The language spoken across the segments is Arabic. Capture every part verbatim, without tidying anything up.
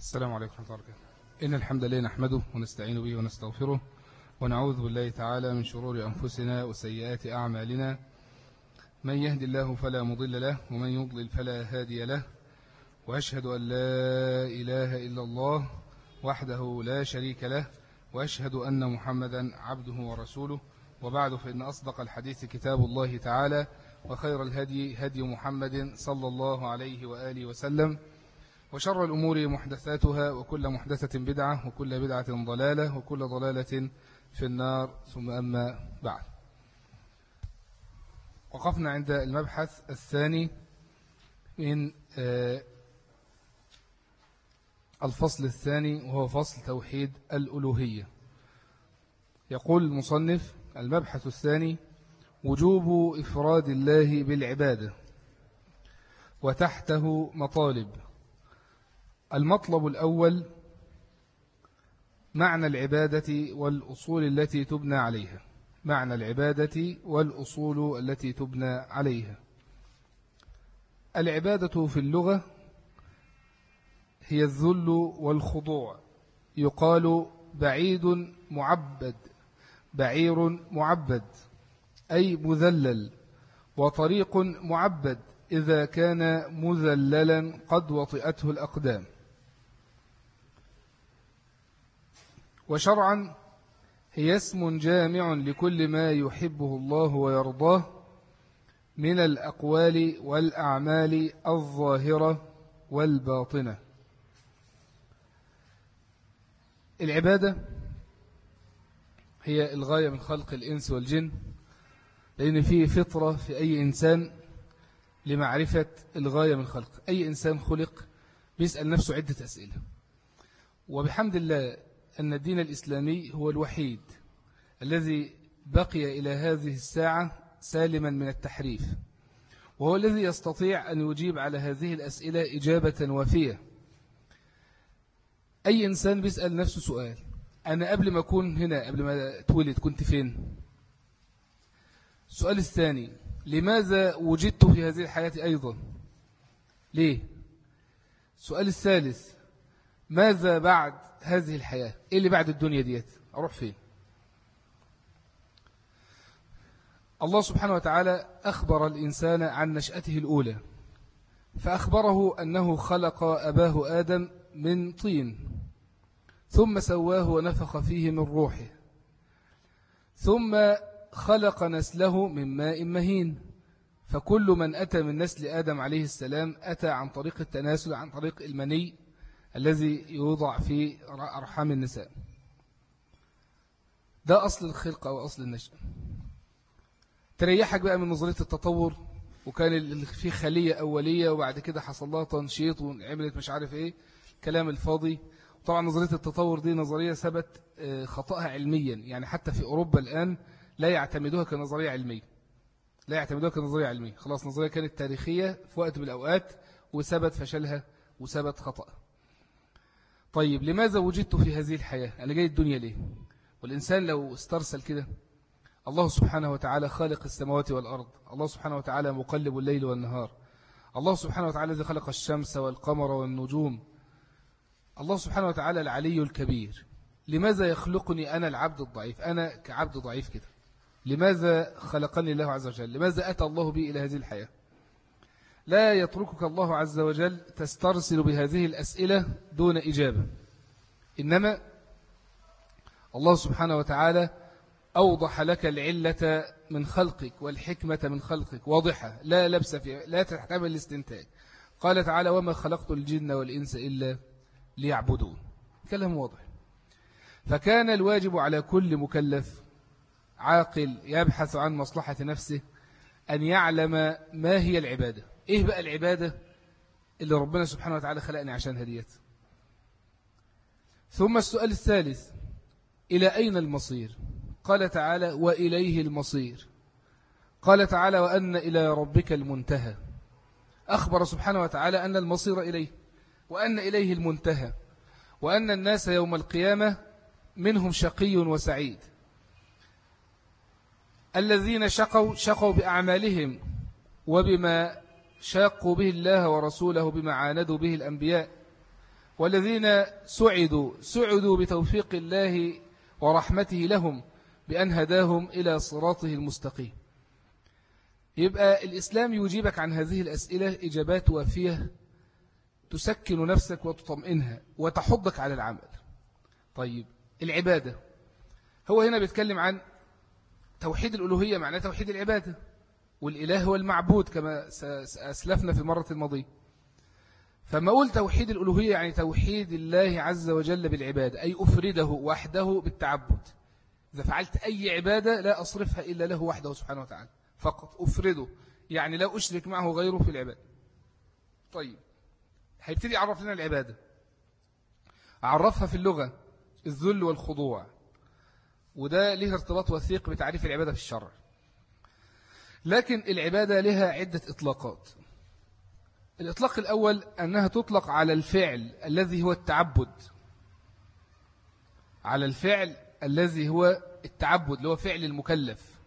السلام عليكم ورحمة الله وبركاته. إن الحمد لله نحمده ونستعين به ونستغفره ونعوذ بالله تعالى من شرور أنفسنا وسيئات أعمالنا. من يهد الله فلا مضل له ومن يضلل فلا هادي له، وأشهد أن لا إله إلا الله وحده لا شريك له، وأشهد أن محمدا عبده ورسوله. وبعد، فإن أصدق الحديث كتاب الله تعالى، وخير الهدي هدي محمد صلى الله عليه وآله وسلم، وشر الأمور محدثاتها، وكل محدثة بدعة، وكل بدعة ضلالة، وكل ضلالة في النار. ثم أما بعد، وقفنا عند المبحث الثاني من الفصل الثاني، وهو فصل توحيد الألوهية. يقول المصنف: المبحث الثاني وجوب إفراد الله بالعبادة، وتحته مطالب. المطلب الأول معنى العبادة والأصول التي تبنى عليها. معنى العبادة والأصول التي تبنى عليها. العبادة في اللغة هي الذل والخضوع. يقال بعيد معبد، بعير معبد أي مذلل، وطريق معبد إذا كان مذللا قد وطئته الأقدام. وشرعا هي اسم جامع لكل ما يحبه الله ويرضاه من الأقوال والأعمال الظاهرة والباطنة. العبادة هي الغاية من خلق الإنس والجن، لأن فيه فطرة في أي إنسان لمعرفة الغاية من خلق. أي إنسان خلق بيسأل نفسه عدة أسئلة، وبحمد الله أن الدين الإسلامي هو الوحيد الذي بقي إلى هذه الساعة سالما من التحريف، وهو الذي يستطيع أن يجيب على هذه الأسئلة إجابة وافية. أي إنسان بيسأل نفسه سؤال: أنا قبل ما أكون هنا، قبل ما اتولد، كنت فين؟ السؤال الثاني: لماذا وجدت في هذه الحياة أيضا؟ ليه؟ السؤال الثالث: ماذا بعد هذه الحياة؟ إيه اللي بعد الدنيا ديت؟ أروح فين؟ الله سبحانه وتعالى أخبر الإنسان عن نشأته الأولى، فأخبره أنه خلق أباه آدم من طين، ثم سواه ونفخ فيه من روحه، ثم خلق نسله من ماء مهين. فكل من أتى من نسل آدم عليه السلام أتى عن طريق التناسل، عن طريق المني الذي يوضع في أرحام النساء. ده أصل الخلق أو أصل النشأة. تريحك بقى من نظرية التطور، وكان في خلية أولية وبعد كده حصل لها تنشيط وعملت مش عارف إيه، كلام الفاضي. طبعا نظرية التطور دي نظرية ثبت خطأها علميا، يعني حتى في أوروبا الآن لا يعتمدوها كنظرية علمية، لا يعتمدوها كنظرية علمية. خلاص، نظرية كانت تاريخية في وقت من الأوقات وثبت فشلها وثبت خطأ. طيب، لماذا وجدت في هذه الحياة؟ أنا جاي الدنيا ليه؟ والإنسان لو استرسل كده، الله سبحانه وتعالى خالق السماوات والأرض، الله سبحانه وتعالى مقلب الليل والنهار، الله سبحانه وتعالى الذي خلق الشمس والقمر والنجوم، الله سبحانه وتعالى العلي الكبير. لماذا يخلقني أنا العبد الضعيف، أنا كعبد ضعيف كده؟ لماذا خلقني الله عز وجل؟ لماذا أتى الله بي إلى هذه الحياة؟ لا يتركك الله عز وجل تسترسل بهذه الأسئلة دون إجابة، إنما الله سبحانه وتعالى أوضح لك العلة من خلقك والحكمة من خلقك واضحة، لا لبس فيها، لا تحتمل الاستنتاج. قال تعالى: وما خلقت الجن والإنس إلا ليعبدون. كلام واضح. فكان الواجب على كل مكلف عاقل يبحث عن مصلحة نفسه أن يعلم ما هي العبادة. إيه بقى العبادة اللي ربنا سبحانه وتعالى خلقني عشان هديت؟ ثم السؤال الثالث: إلى أين المصير؟ قال تعالى: وإليه المصير. قال تعالى: وأن إلى ربك المنتهى. أخبر سبحانه وتعالى أن المصير إليه، وأن إليه المنتهى، وأن الناس يوم القيامة منهم شقي وسعيد. الذين شقوا شقوا بأعمالهم وبما شاقوا به الله ورسوله، بما عاندوا به الأنبياء. والذين سعدوا سعدوا بتوفيق الله ورحمته لهم بأن هداهم إلى صراطه المستقيم. يبقى الإسلام يجيبك عن هذه الأسئلة إجابات وافية تسكن نفسك وتطمئنها وتحضك على العمل. طيب العبادة، هو هنا بيتكلم عن توحيد الألوهية، معناه توحيد العبادة، والإله هو المعبود كما أسلفنا في المرة الماضية. فما أقول توحيد الألوهية يعني توحيد الله عز وجل بالعبادة، أي أفرده وحده بالتعبد. إذا فعلت أي عبادة لا أصرفها إلا له وحده سبحانه وتعالى فقط، أفرده يعني لا أشرك معه غيره في العبادة. طيب هيبتدي يعرف لنا العبادة، عرفها في اللغة الذل والخضوع، وده له ارتباط وثيق بتعريف العبادة في الشرع. لكن العبادة لها عدة إطلاقات. الإطلاق الأول أنها تطلق على الفعل الذي هو التعبد، على الفعل الذي هو التعبد اللي هو فعل المكلف.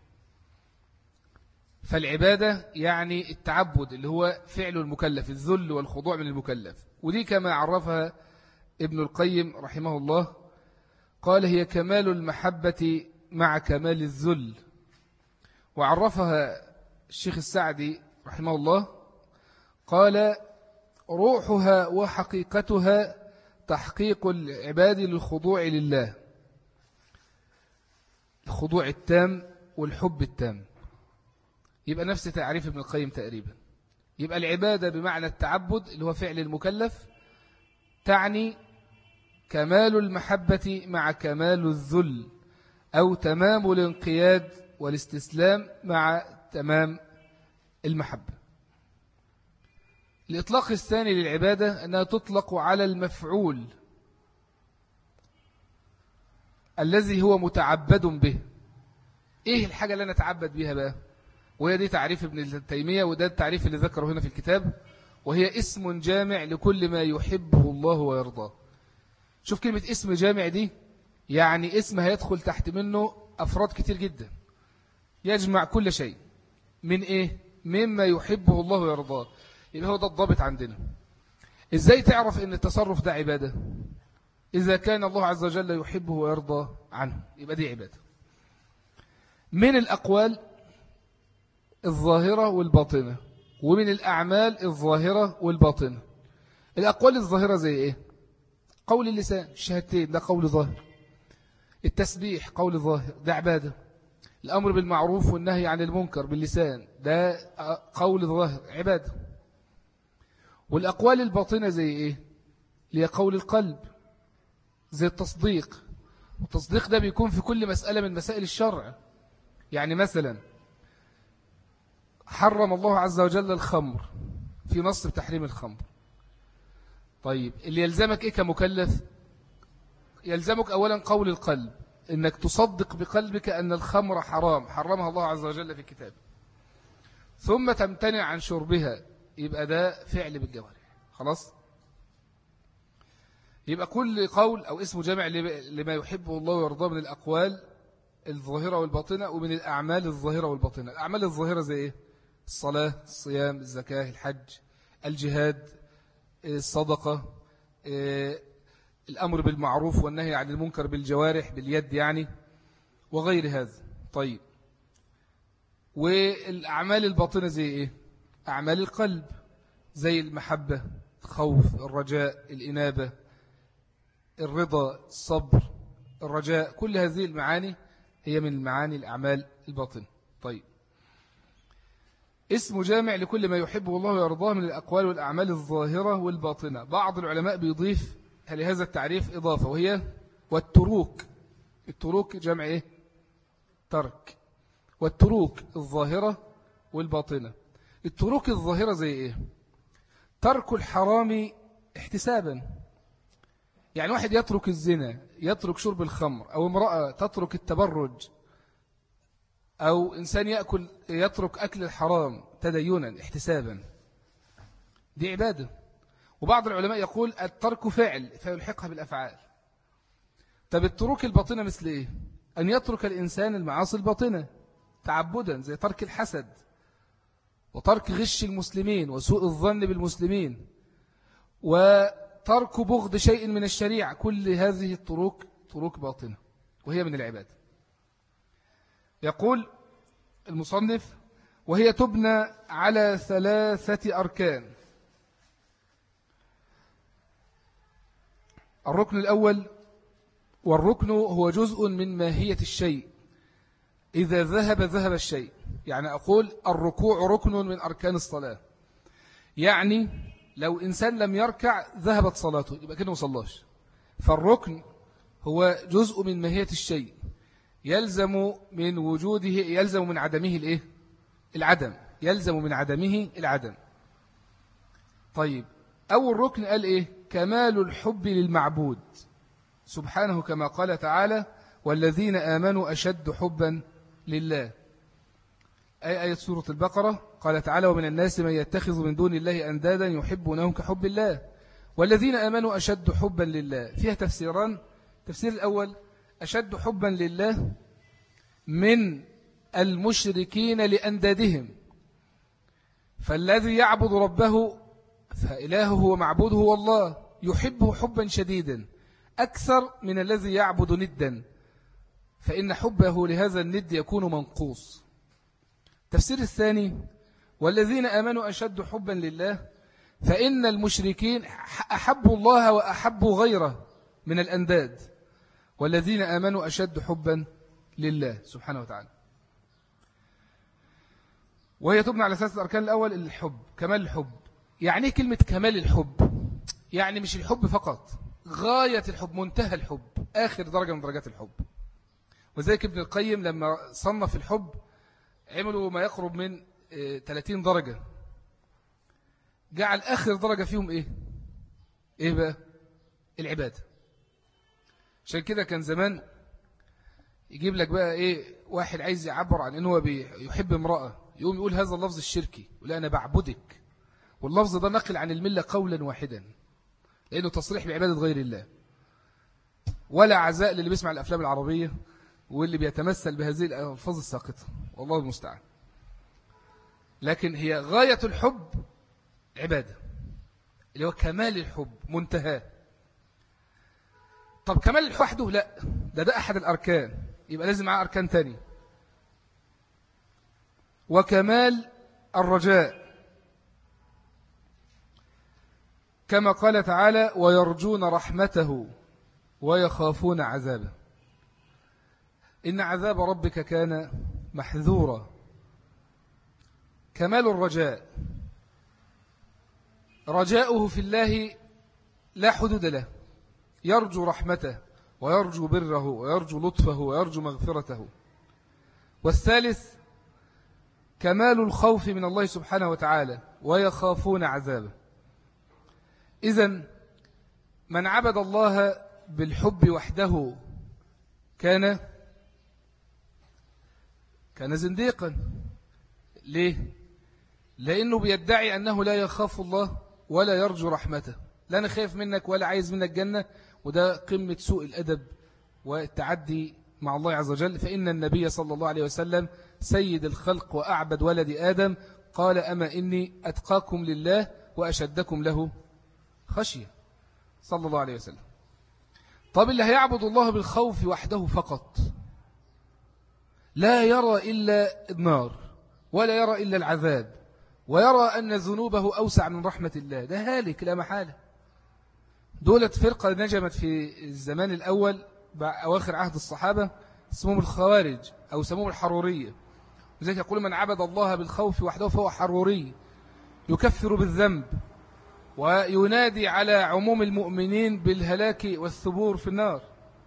فالعبادة يعني التعبد اللي هو فعل المكلف، الذل والخضوع من المكلف. ودي كما عرفها ابن القيم رحمه الله، قال هي كمال المحبة مع كمال الذل. وعرفها الشيخ السعدي رحمه الله قال روحها وحقيقتها تحقيق العباد للخضوع لله، الخضوع التام والحب التام. يبقى نفس تعريف ابن القيم تقريبا. يبقى العبادة بمعنى التعبد اللي هو فعل المكلف تعني كمال المحبة مع كمال الذل، أو تمام الانقياد والاستسلام مع تمام المحبة. الإطلاق الثاني للعبادة أنها تطلق على المفعول الذي هو متعبد به. إيه الحاجة اللي أنا أتعبد بها بقى؟ وهي دي تعريف ابن تيمية، وده التعريف اللي ذكره هنا في الكتاب، وهي اسم جامع لكل ما يحبه الله ويرضاه. شوف كلمة اسم جامع دي، يعني اسم هيدخل تحت منه أفراد كتير جدا، يجمع كل شيء من إيه؟ مما يحبه الله ويرضاه. يبقى هو ده الضابط عندنا. إزاي تعرف إن التصرف ده عبادة؟ إذا كان الله عز وجل يحبه ويرضى عنه يبقى دي عبادة. من الأقوال الظاهرة والباطنة، ومن الأعمال الظاهرة والباطنة. الأقوال الظاهرة زي إيه؟ قول اللسان، الشهادتين ده قول ظاهر. التسبيح قول ظاهر، ده عبادة. الأمر بالمعروف والنهي عن المنكر باللسان ده قول ظاهر، عبادة. والأقوال الباطنة زي إيه؟ اللي هي قول القلب، زي التصديق. والتصديق ده بيكون في كل مسألة من مسائل الشرع. يعني مثلا حرم الله عز وجل الخمر في نص بتحريم الخمر. طيب اللي يلزمك إيه كمكلف؟ يلزمك أولا قول القلب، إنك تصدق بقلبك أن الخمر حرام، حرمها الله عز وجل في كتابه، ثم تمتنع عن شربها، يبقى ده فعل بالجوارح. خلاص؟ يبقى كل قول أو اسم جامع لما يحبه الله ويرضاه من الأقوال الظاهرة والباطنة، ومن الأعمال الظاهرة والباطنة. الأعمال الظاهرة زي إيه؟ الصلاة، الصيام، الزكاة، الحج، الجهاد، الصدقة، الأمر بالمعروف والنهي عن المنكر بالجوارح باليد يعني، وغير هذا. طيب والأعمال الباطنة زي إيه؟ أعمال القلب زي المحبة، الخوف، الرجاء، الإنابة، الرضا، الصبر، الرجاء. كل هذه المعاني هي من المعاني الأعمال الباطنة. طيب اسم جامع لكل ما يحبه الله ويرضاه من الأقوال والأعمال الظاهرة والباطنة. بعض العلماء بيضيف لهذا التعريف إضافة، وهي والتروك. التروك جمع إيه؟ ترك. والتروك الظاهرة والباطنة. التروك الظاهرة زي إيه؟ ترك الحرام احتسابا. يعني واحد يترك الزنا، يترك شرب الخمر، أو امرأة تترك التبرج، أو إنسان يأكل يترك أكل الحرام تدينا احتسابا، دي عبادة. وبعض العلماء يقول الترك فعل فيلحقها بالأفعال. طب التروك الباطنة مثل إيه؟ أن يترك الإنسان المعاصي الباطنة تعبدا، زي ترك الحسد، وترك غش المسلمين، وسوء الظن بالمسلمين، وترك بغض شيء من الشريعة، كل هذه الطرق طرق باطنة وهي من العبادة. يقول المصنف: وهي تبنى على ثلاثة أركان. الركن الأول، والركن هو جزء من ماهية الشيء، إذا ذهب ذهب الشيء. يعني أقول الركوع ركن من أركان الصلاة، يعني لو إنسان لم يركع ذهبت صلاته، يبقى كده مصلاش. فالركن هو جزء من ماهية الشيء، يلزم من وجوده يلزم من عدمه الإيه؟ العدم، يلزم من عدمه العدم. طيب، أول ركن قال إيه؟ كمال الحب للمعبود سبحانه، كما قال تعالى: والذين آمنوا أشد حبا لله. أي آية سورة البقرة، قال تعالى: ومن الناس من يتخذ من دون الله أندادا يحبونهم كحب الله والذين آمنوا أشد حبا لله. فيها تفسيران. التفسير الأول: أشد حبا لله من المشركين لأندادهم، فالذي يعبد ربه فإلهه ومعبوده هو الله يحبه حبا شديدا أكثر من الذي يعبد ندا، فإن حبه لهذا الند يكون منقوص. التفسير الثاني: والذين آمنوا أشد حبا لله، فإن المشركين أحبوا الله وأحبوا غيره من الأنداد، والذين آمنوا أشد حبا لله سبحانه وتعالى. وهي تبنى على ثلاثة أركان. الأول الحب، كمال الحب. يعني كلمة كمال الحب؟ يعني مش الحب فقط، غاية الحب، منتهى الحب، آخر درجة من درجات الحب. وذلك ابن القيم لما صنف الحب عملوا ما يقرب من ثلاثين درجة، جعل آخر درجة فيهم إيه؟ إيه بقى؟ العبادة. عشان كده كان زمان يجيب لك بقى إيه، واحد عايز يعبر عن إنه بيحب امرأة، يقوم يقول هذا اللفظ الشركي، ولا أنا بعبدك، واللفظ ده نقل عن الملة قولا واحدا، لأنه تصريح بعبادة غير الله. ولا عزاء للي بيسمع الأفلام العربية واللي بيتمثل بهذه الألفاظ الساقطة، والله المستعان. لكن هي غاية الحب عبادة، اللي هو كمال الحب، منتهى. طب كمال الحب وحده لا، ده ده أحد الأركان، يبقى لازم معاه أركان تاني. وكمال الرجاء، كما قال تعالى: ويرجون رحمته ويخافون عذابه، إن عذاب ربك كان محذورا. كمال الرجاء، رجاؤه في الله لا حدود له، يرجو رحمته ويرجو بره ويرجو لطفه ويرجو مغفرته. والثالث كمال الخوف من الله سبحانه وتعالى، ويخافون عذابه. إذن من عبد الله بالحب وحده كان كان زنديقا. ليه؟ لأنه بيدعي أنه لا يخاف الله ولا يرجو رحمته، لا أنا خايف منك ولا عايز منك جنة، وده قمة سوء الأدب والتعدي مع الله عز وجل. فإن النبي صلى الله عليه وسلم سيد الخلق وأعبد ولد آدم قال: أما إني أتقاكم لله وأشدكم له خشية، صلى الله عليه وسلم. طب اللي هيعبد الله بالخوف وحده فقط، لا يرى إلا النار ولا يرى إلا العذاب، ويرى أن ذنوبه أوسع من رحمة الله، ده هالك لا محالة. دولة فرقة نجمت في الزمان الأول أواخر عهد الصحابة، اسمهم الخوارج أو اسمهم الحرورية. وذلك يقول: من عبد الله بالخوف وحده فهو حروري، يكفر بالذنب وينادي على عموم المؤمنين بالهلاك والثبور في النار.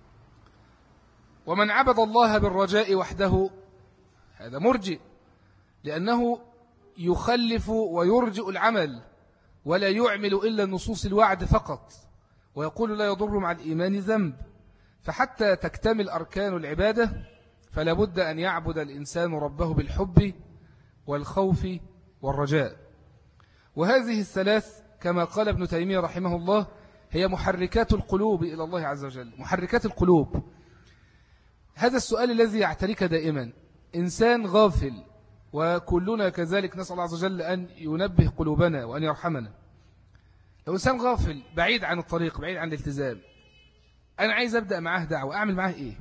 ومن عبد الله بالرجاء وحده هذا مرجئ، لأنه يخلف ويرجئ العمل ولا يعمل إلا نصوص الوعد فقط، ويقول: لا يضر مع الإيمان ذنب. فحتى تكتمل أركان العبادة فلا بد أن يعبد الإنسان ربه بالحب والخوف والرجاء. وهذه الثلاث كما قال ابن تيمية رحمه الله هي محركات القلوب إلى الله عز وجل. محركات القلوب، هذا السؤال الذي يعتريك دائما. إنسان غافل وكلنا كذلك، نسأل الله عز وجل أن ينبه قلوبنا وأن يرحمنا. لو إنسان غافل بعيد عن الطريق بعيد عن الالتزام، أنا عايز أبدأ معاه دعوة، أعمل معاه إيه؟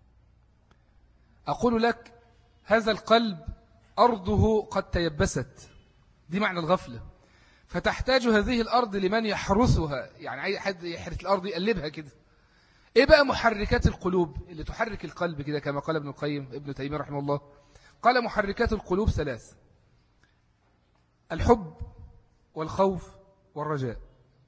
أقول لك هذا القلب أرضه قد تيبست، دي معنى الغفلة، فتحتاج هذه الأرض لمن يحرثها، يعني أي حد يحرث الأرض يقلبها كده. إيه بقى محركات القلوب اللي تحرك القلب كده كما قال ابن القيم ابن تيمية رحمه الله؟ قال محركات القلوب ثلاث: الحب والخوف والرجاء.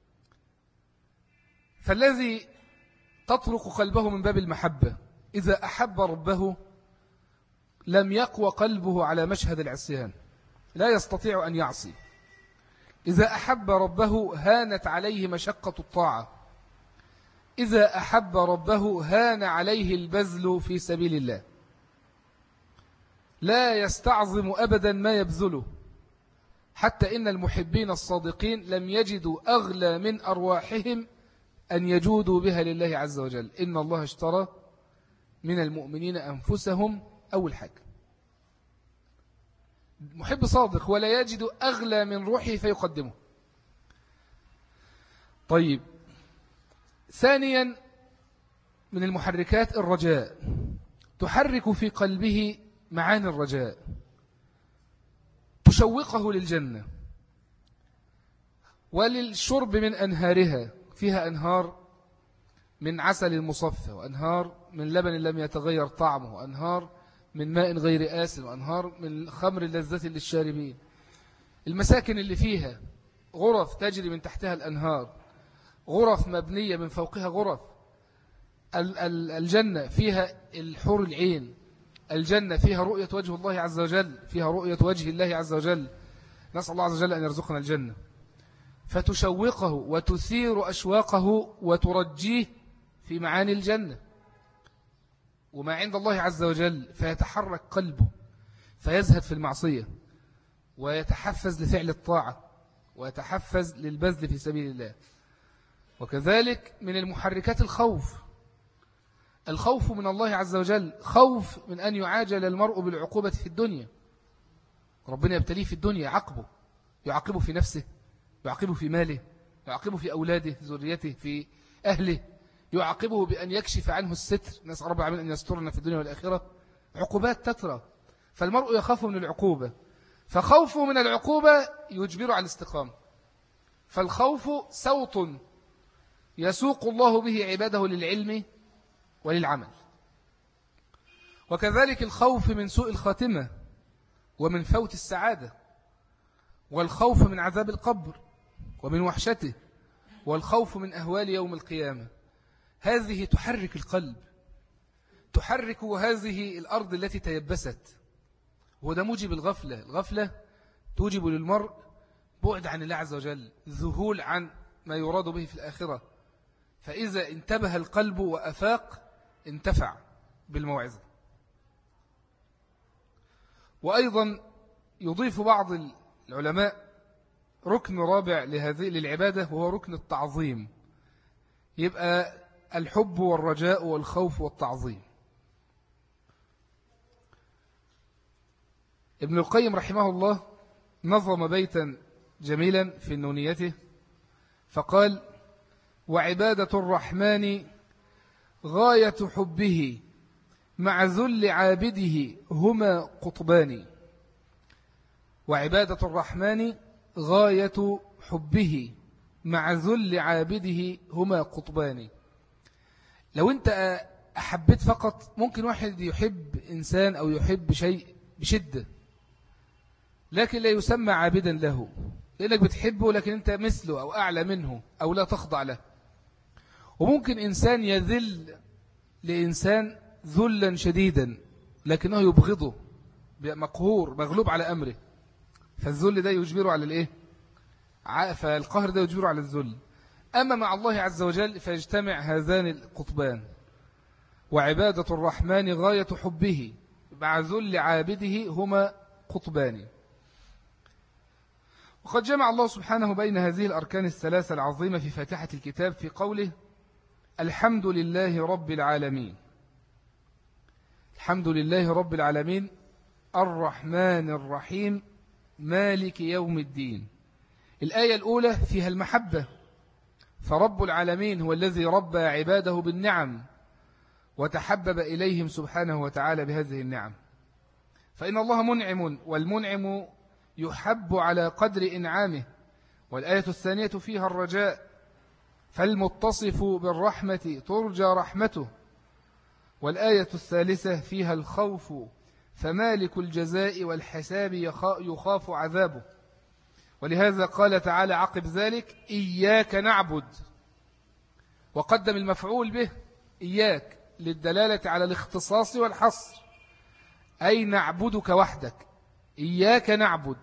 فالذي تطرق قلبه من باب المحبة إذا أحب ربه لم يقوى قلبه على مشهد العصيان، لا يستطيع أن يعصي. إذا أحب ربه هانت عليه مشقة الطاعة. إذا أحب ربه هان عليه البذل في سبيل الله، لا يستعظم أبدا ما يبذله، حتى إن المحبين الصادقين لم يجدوا أغلى من أرواحهم أن يجودوا بها لله عز وجل. إن الله اشترى من المؤمنين أنفسهم. أول حاجة محب صادق ولا يجد أغلى من روحه فيقدمه. طيب، ثانيا من المحركات الرجاء، تحرك في قلبه معاني الرجاء، تشوقه للجنة وللشرب من أنهارها، فيها أنهار من عسل مصفى، وأنهار من لبن لم يتغير طعمه، وأنهار من ماء غير آسن، وأنهار من خمر لذة للشاربين. المساكن اللي فيها غرف تجري من تحتها الأنهار، غرف مبنية من فوقها غرف. الجنة فيها الحور العين، الجنة فيها رؤية وجه الله عز وجل، فيها رؤية وجه الله عز وجل. نسأل الله عز وجل أن يرزقنا الجنة. فتشوقه وتثير أشواقه وترجيه في معاني الجنة وما عند الله عز وجل، فيتحرك قلبه فيزهد في المعصية ويتحفز لفعل الطاعة ويتحفز للبذل في سبيل الله. وكذلك من المحركات الخوف، الخوف من الله عز وجل، خوف من أن يعاجل المرء بالعقوبة في الدنيا. ربنا يبتليه في الدنيا، يعاقبه، يعاقبه في نفسه، يعاقبه في ماله، يعاقبه في أولاده، ذريته، في أهله، يعاقبه بأن يكشف عنه الستر. نسأل رب العالمين أن يسترنا في الدنيا والآخرة. عقوبات تترى، فالمرء يخاف من العقوبة، فخوفه من العقوبة يجبره على الاستقامة. فالخوف سوط يسوق الله به عباده للعلم وللعمل. وكذلك الخوف من سوء الخاتمة ومن فوت السعادة، والخوف من عذاب القبر ومن وحشته، والخوف من أهوال يوم القيامة. هذه تحرك القلب، تحرك هذه الأرض التي تيبست. وده موجب الغفلة. الغفلة توجب للمرء بعد عن الله عز وجل، ذهول عن ما يراد به في الآخرة. فإذا انتبه القلب وأفاق انتفع بالموعظة. وأيضا يضيف بعض العلماء ركن رابع لهذه للعبادة، وهو ركن التعظيم. يبقى الحب والرجاء والخوف والتعظيم. ابن القيم رحمه الله نظم بيتا جميلا في نونيته فقال: وعبادة الرحمن غاية حبه مع ذل عابده هما قطبان. وعبادة الرحمن غاية حبه مع ذل عابده هما قطبان. لو أنت أحبت فقط، ممكن واحد يحب إنسان أو يحب شيء بشدة لكن لا يسمى عابدا له، لأنك بتحبه لكن أنت مثله أو أعلى منه أو لا تخضع له. وممكن إنسان يذل لإنسان ذلا شديدا لكنه يبغضه، مقهور مغلوب على أمره، فالذل ده يجبره على الإيه؟ فالقهر ده يجبره على الذل. أما مع الله عز وجل فيجتمع هذان القطبان. وعبادة الرحمن غاية حبه مع ذل عابده هما قطبان. وقد جمع الله سبحانه بين هذه الأركان الثلاثة العظيمة في فاتحة الكتاب في قوله: الحمد لله رب العالمين. الحمد لله رب العالمين الرحمن الرحيم مالك يوم الدين. الآية الأولى فيها المحبة فرب العالمين هو الذي ربى عباده بالنعم وتحبب إليهم سبحانه وتعالى بهذه النعم. فإن الله منعم، والمنعم يحب على قدر إنعامه. والآية الثانية فيها الرجاء، فالمتصف بالرحمة ترجى رحمته. والآية الثالثة فيها الخوف، فمالك الجزاء والحساب يخاف عذابه. ولهذا قال تعالى عقب ذلك إياك نعبد، وقدم المفعول به إياك للدلالة على الاختصاص والحصر، أي نعبدك وحدك. إياك نعبد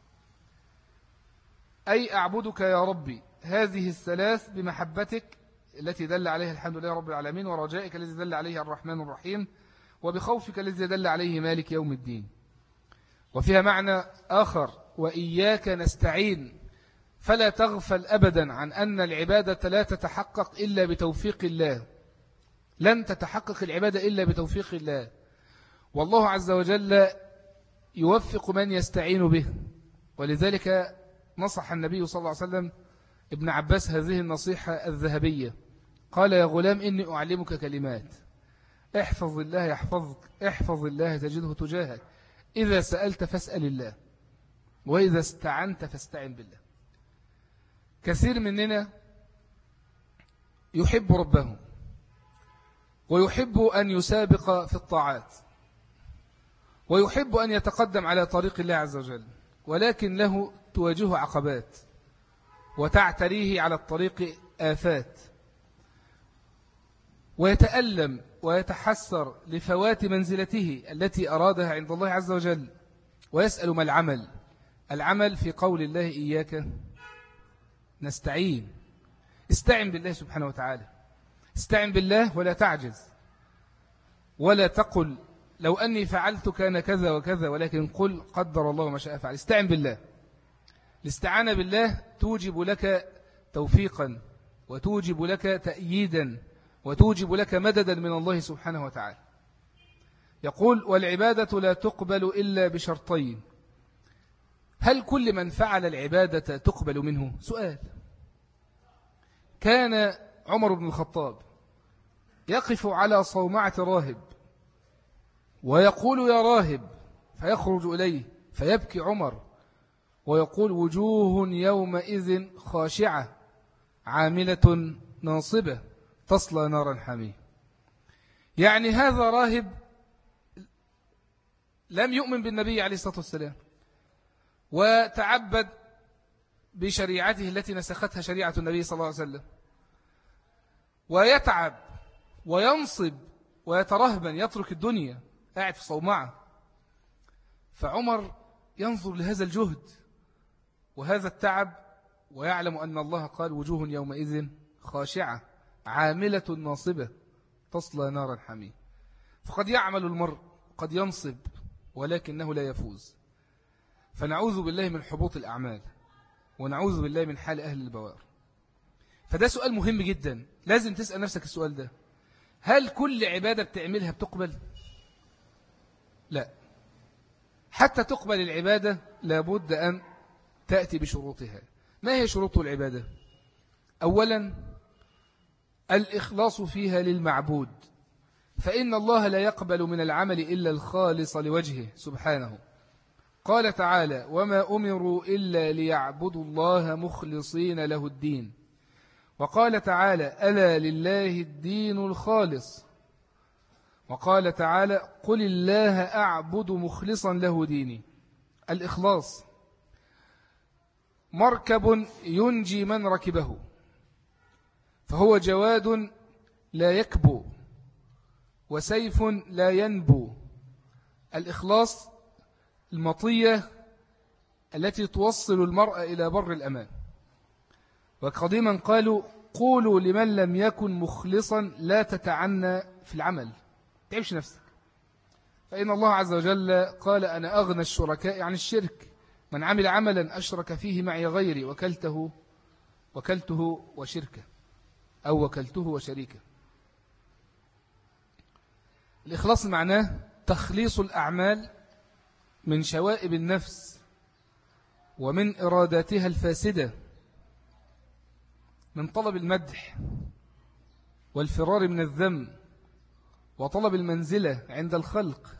أي أعبدك يا ربي. هذه الثلاث بمحبتك التي دل عليها الحمد لله رب العالمين، ورجائك الذي دل عليه الرحمن الرحيم، وبخوفك الذي دل عليه مالك يوم الدين. وفيها معنى آخر، وإياك نستعين، فلا تغفل أبدا عن أن العبادة لا تتحقق إلا بتوفيق الله. لن تتحقق العبادة إلا بتوفيق الله، والله عز وجل يوفق من يستعين به. ولذلك نصح النبي صلى الله عليه وسلم ابن عباس هذه النصيحة الذهبية، قال يا غلام إني أعلمك كلمات، احفظ الله يحفظك، احفظ الله تجده تجاهك، إذا سألت فاسأل الله، وإذا استعنت فاستعن بالله. كثير مننا يحب ربه ويحب أن يسابق في الطاعات ويحب أن يتقدم على طريق الله عز وجل، ولكن له تواجهه عقبات وتعتريه على الطريق آفات، ويتألم ويتحسر لفوات منزلته التي أرادها عند الله عز وجل، ويسأل ما العمل. العمل في قول الله إياك نستعين. استعن بالله سبحانه وتعالى، استعن بالله ولا تعجز، ولا تقل لو أني فعلت كان كذا وكذا، ولكن قل قدر الله ما شاء فعل. استعن بالله. الاستعانة بالله توجب لك توفيقا، وتوجب لك تأييدا، وتوجب لك مددا من الله سبحانه وتعالى. يقول والعبادة لا تقبل إلا بشرطين. هل كل من فعل العبادة تقبل منه؟ سؤال. كان عمر بن الخطاب يقف على صومعة راهب ويقول يا راهب، فيخرج إليه فيبكي عمر ويقول وجوه يومئذ خاشعة عاملة ناصبة تصلى نارا حامية. يعني هذا راهب لم يؤمن بالنبي عليه الصلاة والسلام، وتعبد بشريعته التي نسختها شريعة النبي صلى الله عليه وسلم، ويتعب وينصب ويترهبن، يترك الدنيا قاعد في صومعة. فعمر ينظر لهذا الجهد وهذا التعب، ويعلم أن الله قال وجوه يومئذ خاشعة عاملة ناصبة تصلى نارا حمية. فقد يعمل المرء قد ينصب ولكنه لا يفوز. فنعوذ بالله من حبوط الأعمال، ونعوذ بالله من حال أهل البوار. فده سؤال مهم جدا، لازم تسأل نفسك السؤال ده. هل كل عبادة بتعملها بتقبل؟ لا. حتى تقبل العبادة لابد أن تأتي بشروطها. ما هي شروط العبادة؟ أولا الإخلاص فيها للمعبود، فإن الله لا يقبل من العمل إلا الخالص لوجهه سبحانه. قال تعالى وما أمروا إلا ليعبدوا الله مخلصين له الدين. وقال تعالى ألا لله الدين الخالص. وقال تعالى قل الله أعبد مخلصا له ديني. الإخلاص مركب ينجي من ركبه، فهو جواد لا يكبو وسيف لا ينبو. الإخلاص المطية التي توصل المرء إلى بر الأمان. وقديما قالوا قولوا لمن لم يكن مخلصا لا تتعنى في العمل، تعبش نفسك، فإن الله عز وجل قال أنا أغنى الشركاء عن الشرك، من عمل عملا أشرك فيه معي غيري وكلته وكلته وشركه أو وكلته وشريكه. الإخلاص معناه تخليص الأعمال من شوائب النفس ومن إراداتها الفاسدة، من طلب المدح والفرار من الذم وطلب المنزلة عند الخلق،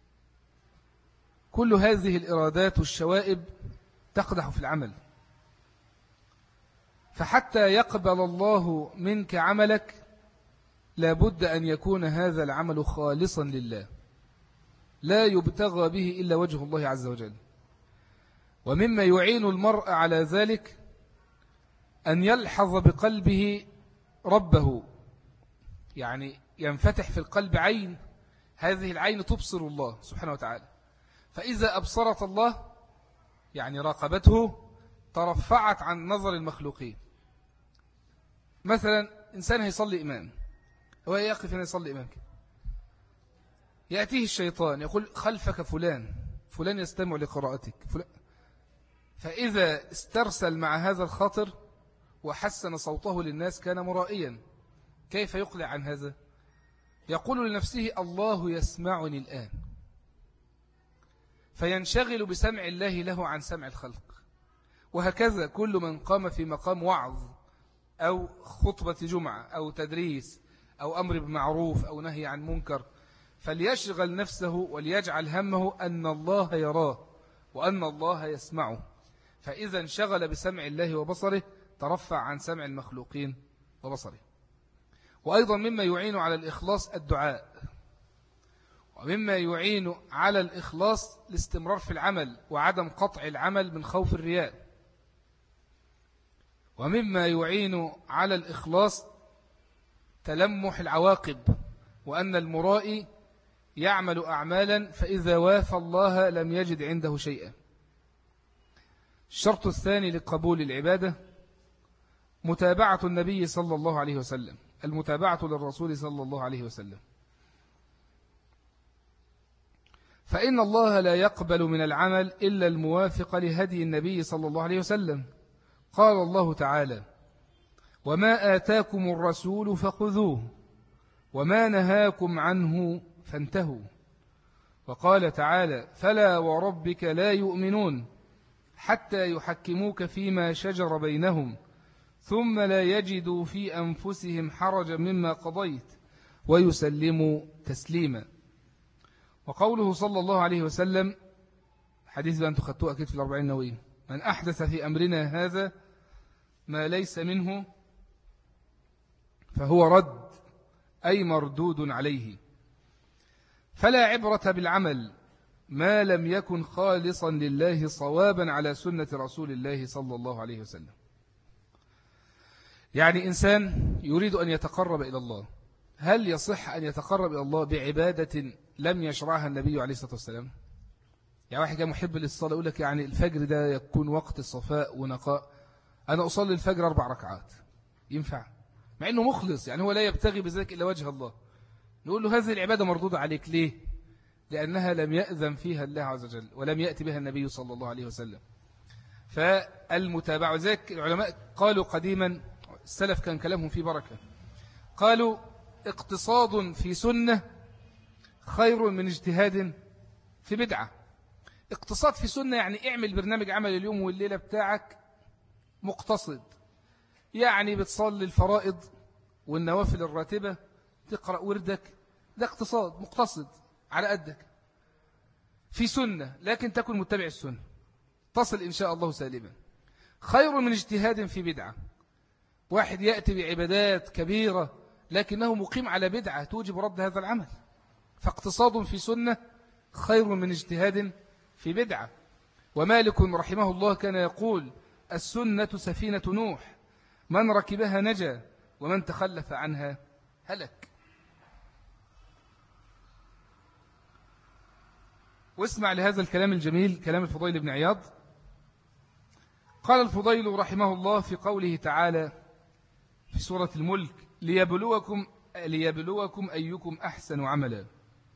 كل هذه الإرادات والشوائب تقدح في العمل. فحتى يقبل الله منك عملك لابد أن يكون هذا العمل خالصا لله، لا يبتغى به إلا وجه الله عز وجل. ومما يعين المرء على ذلك أن يلحظ بقلبه ربه، يعني ينفتح في القلب عين، هذه العين تبصر الله سبحانه وتعالى، فإذا أبصرت الله يعني راقبته ترفعت عن نظر المخلوقين. مثلا إنسان هيصلي إمام، هو يقف هنا يصلي إمام كده، يأتيه الشيطان يقول خلفك فلان فلان يستمع لقراءتك فلان، فإذا استرسل مع هذا الخاطر وحسن صوته للناس كان مرائيا، كيف يقلع عن هذا؟ يقول لنفسه الله يسمعني الآن، فينشغل بسمع الله له عن سمع الخلق. وهكذا كل من قام في مقام وعظ أو خطبة جمعة أو تدريس أو أمر بمعروف أو نهي عن منكر، فليشغل نفسه وليجعل همه أن الله يراه وأن الله يسمعه، فإذا انشغل بسمع الله وبصره ترفع عن سمع المخلوقين وبصره. وأيضا مما يعين على الإخلاص الدعاء، ومما يعين على الإخلاص الاستمرار في العمل وعدم قطع العمل من خوف الرياء، ومما يعين على الإخلاص تلمح العواقب، وأن المرائي يعمل أعمالا فإذا وافى الله لم يجد عنده شيئا. الشرط الثاني لقبول العبادة متابعة النبي صلى الله عليه وسلم، المتابعة للرسول صلى الله عليه وسلم، فإن الله لا يقبل من العمل إلا الموافق لهدي النبي صلى الله عليه وسلم. قال الله تعالى وما آتاكم الرسول فخذوه وما نهاكم عنه فانتهوا. وقال تعالى فلا وربك لا يؤمنون حتى يحكموك فيما شجر بينهم ثم لا يجدوا في أنفسهم حرجا مما قضيت ويسلموا تسليما. وقوله صلى الله عليه وسلم حديث أن تخطوه أكيد في الأربعين النووية من أحدث في أمرنا هذا ما ليس منه فهو رد أي مردود عليه. فلا عبرة بالعمل ما لم يكن خالصا لله صوابا على سنة رسول الله صلى الله عليه وسلم. يعني إنسان يريد أن يتقرب إلى الله، هل يصح أن يتقرب إلى الله بعبادة لم يشرعها النبي عليه الصلاة والسلام؟ يعني واحد كان محب للصلاة يقول لك يعني الفجر ده يكون وقت الصفاء ونقاء، أنا أصلي الفجر أربع ركعات، ينفع؟ مع أنه مخلص، يعني هو لا يبتغي بذلك إلا وجه الله. نقول له هذه العبادة مردودة عليك، ليه؟ لأنها لم يأذن فيها الله عز وجل ولم يأتي بها النبي صلى الله عليه وسلم. فالمتابعة ذلك العلماء قالوا قديما، السلف كان كلامهم فيه بركة، قالوا اقتصاد في سنة خير من اجتهاد في بدعة. اقتصاد في سنة يعني اعمل برنامج عمل اليوم والليلة بتاعك مقتصد، يعني بتصلي الفرائض والنوافل الراتبة تقرأ وردك، ده اقتصاد مقتصد على قدك في سنة، لكن تكن متبع السنة تصل إن شاء الله سالما. خير من اجتهاد في بدعة، واحد يأتي بعبادات كبيرة لكنه مقيم على بدعة توجب رد هذا العمل. فاقتصاد في سنة خير من اجتهاد في بدعة. ومالك رحمه الله كان يقول السنة سفينة نوح من ركبها نجا ومن تخلف عنها هلك. واسمع لهذا الكلام الجميل، كلام الفضيل بن عياض. قال الفضيل رحمه الله في قوله تعالى في سورة الملك ليبلوكم, ليبلوكم أيكم أحسن عملا،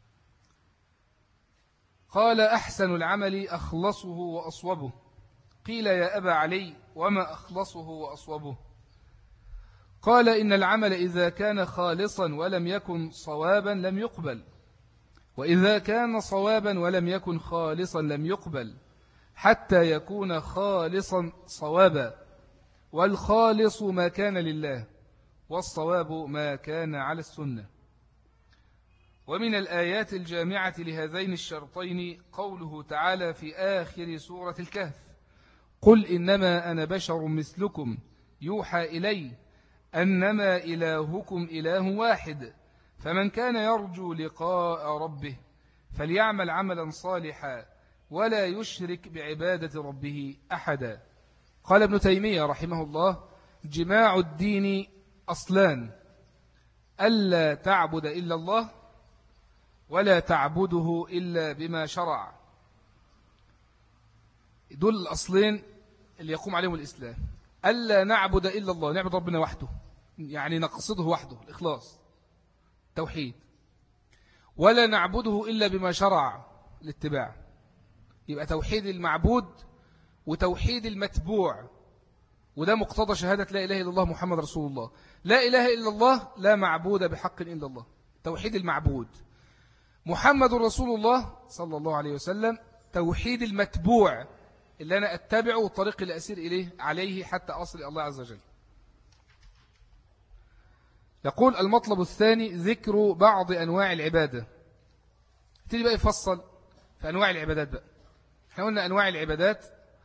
قال أحسن العمل أخلصه وأصوبه. قيل يا أبا علي وما أخلصه وأصوبه؟ قال إن العمل إذا كان خالصا ولم يكن صوابا لم يقبل، وإذا كان صوابا ولم يكن خالصا لم يقبل، حتى يكون خالصا صوابا. والخالص ما كان لله، والصواب ما كان على السنة. ومن الآيات الجامعة لهذين الشرطين قوله تعالى في آخر سورة الكهف: قل إنما أنا بشر مثلكم يوحى إلي أنما إلهكم إله واحد فمن كان يرجو لقاء ربه فليعمل عملا صالحا ولا يشرك بعبادة ربه أحدا. قال ابن تيمية رحمه الله: جماع الدين أصلان: ألا تعبد إلا الله، ولا تعبده إلا بما شرع. دول الأصلين اللي يقوم عليهم الإسلام: ألا نعبد إلا الله، نعبد ربنا وحده، يعني نقصده وحده، الإخلاص، توحيد. ولا نعبده إلا بما شرع، الاتباع. يبقى توحيد المعبود وتوحيد المتبوع، وده مقتضى شهادة لا إله إلا الله محمد رسول الله. لا إله إلا الله، لا معبود بحق إلا الله، توحيد المعبود. محمد رسول الله صلى الله عليه وسلم، توحيد المتبوع، اللي أنا أتبعه والطريق اللي أسير إليه عليه حتى أصل الله عز وجل. يقول: المطلب الثاني ذكر بعض أنواع العبادة. تيجي بقى يفصل في أنواع العبادات بقى. احنا قلنا أنواع العبادات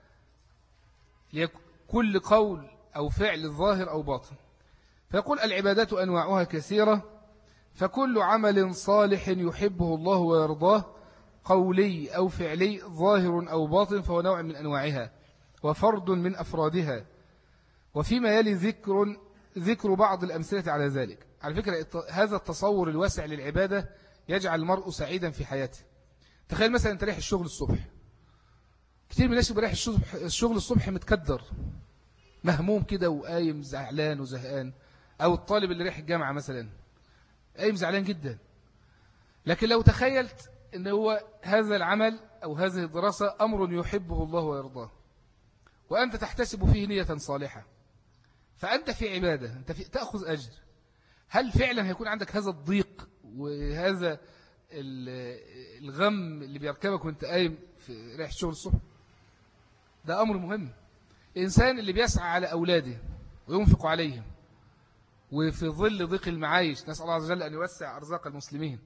كل قول أو فعل ظاهر أو باطن. فيقول: العبادات أنواعها كثيرة، فكل عمل صالح يحبه الله ويرضاه قولي أو فعلي ظاهر أو باطن فهو نوع من أنواعها وفرد من أفرادها. وفيما يلي ذكر ذكر بعض الأمثلة على ذلك. على فكرة هذا التصور الواسع للعبادة يجعل المرء سعيدا في حياته. تخيل مثلا أنت رايح الشغل الصبح، كتير من الناس رايح الشغل الصبح متكدر مهموم كده وقايم زعلان وزهقان، أو الطالب اللي رايح الجامعة مثلا قايم زعلان جدا. لكن لو تخيلت أن هو هذا العمل أو هذه الدراسة أمر يحبه الله ويرضاه، وأنت تحتسب فيه نية صالحة، فأنت في عبادة، أنت في تأخذ أجر. هل فعلا هيكون عندك هذا الضيق وهذا الغم اللي بيركبك وانت قايم في رايح الشغل الصبح؟ ده أمر مهم. الإنسان اللي بيسعى على أولاده وينفق عليهم وفي ظل ضيق المعايش، نسأل الله عز وجل أن يوسع أرزاق المسلمين،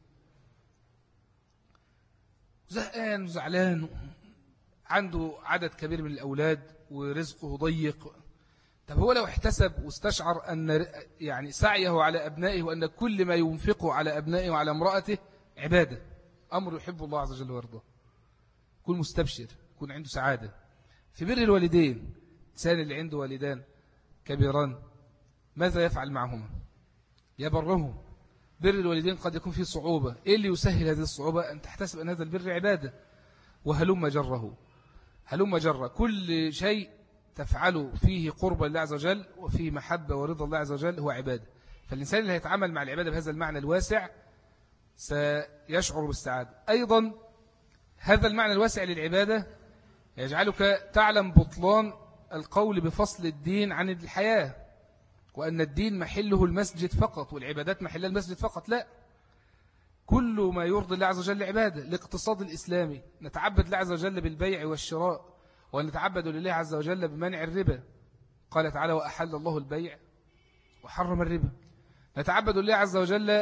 زهقان وزعلان، عنده عدد كبير من الأولاد ورزقه ضيق. طب هو لو احتسب واستشعر أن يعني سعيه على أبنائه وأن كل ما ينفقه على أبنائه وعلى امرأته عبادة، أمر يحب الله عز وجل ويرضاه، يكون مستبشر، يكون عنده سعادة. في بر الوالدين، الإنسان اللي عنده والدان كبيران ماذا يفعل معهما؟ يبرهم. بر الوالدين قد يكون فيه صعوبة، إيه اللي يسهل هذه الصعوبة؟ أن تحتسب أن هذا البر عبادة، وهلم جره هلم جره. كل شيء تفعله فيه قرب الله عز وجل وفيه محبة ورضا الله عز وجل هو عبادة. فالإنسان اللي هيتعامل مع العبادة بهذا المعنى الواسع سيشعر بالسعادة. أيضا هذا المعنى الواسع للعبادة يجعلك تعلم بطلان القول بفصل الدين عن الحياة، وأن الدين محله المسجد فقط والعبادات محلها المسجد فقط. لا، كل ما يرضي الله عز وجل عبادة. الاقتصاد الإسلامي نتعبد الله عز وجل بالبيع والشراء، ونتعبد لله عز وجل بمنع الربا. قال تعالى: وأحل الله البيع وحرم الربا. نتعبد لله عز وجل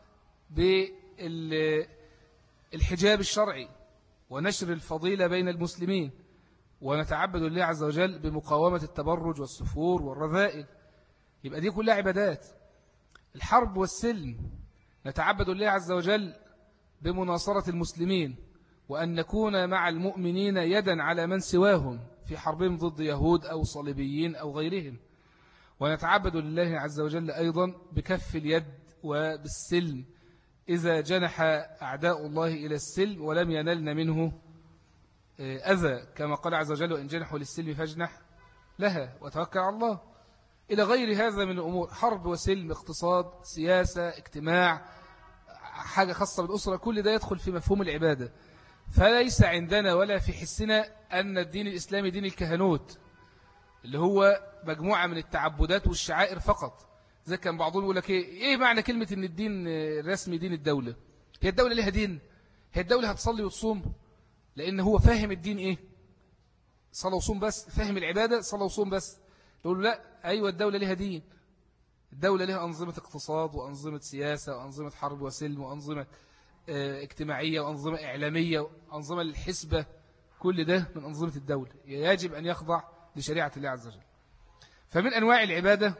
بالحجاب الشرعي ونشر الفضيلة بين المسلمين، ونتعبد لله عز وجل بمقاومة التبرج والسفور والرذائل. يبقى دي كلها عبادات. الحرب والسلم نتعبد لله عز وجل بمناصرة المسلمين، وأن نكون مع المؤمنين يدا على من سواهم في حربهم ضد يهود أو صليبيين أو غيرهم. ونتعبد لله عز وجل أيضا بكف اليد وبالسلم إذا جنح أعداء الله إلى السلم ولم ينلن منه أذى، كما قال عز وجل: وإن جنحوا للسلم فاجنح لها وتوكل على الله. إلى غير هذا من الأمور، حرب وسلم، اقتصاد، سياسة، اجتماع، حاجة خاصة بالأسرة، كل ده يدخل في مفهوم العبادة. فليس عندنا ولا في حسنا أن الدين الإسلامي دين الكهنوت اللي هو مجموعة من التعبدات والشعائر فقط. زي كان بعضهم يقول لك إيه, إيه معنى كلمة أن الدين الرسمي دين الدولة؟ هي الدولة لها دين؟ هي الدولة هتصلي وتصوم؟ لأن هو فاهم الدين إيه؟ صلاة وصوم بس. فاهم العبادة صلاة وصوم بس. تقول لا، أيوة الدولة لها دين، الدولة لها أنظمة اقتصاد وأنظمة سياسة وأنظمة حرب وسلم وأنظمة اجتماعية وأنظمة إعلامية وأنظمة للحسبة، كل ده من أنظمة الدولة يجب أن يخضع لشريعة الله عز وجل. فمن أنواع العبادة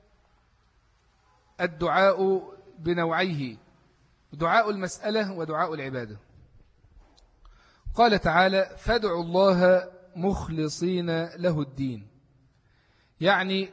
الدعاء بنوعيه، دعاء المسألة ودعاء العبادة. قال تعالى فادعوا الله مخلصين له الدين، يعني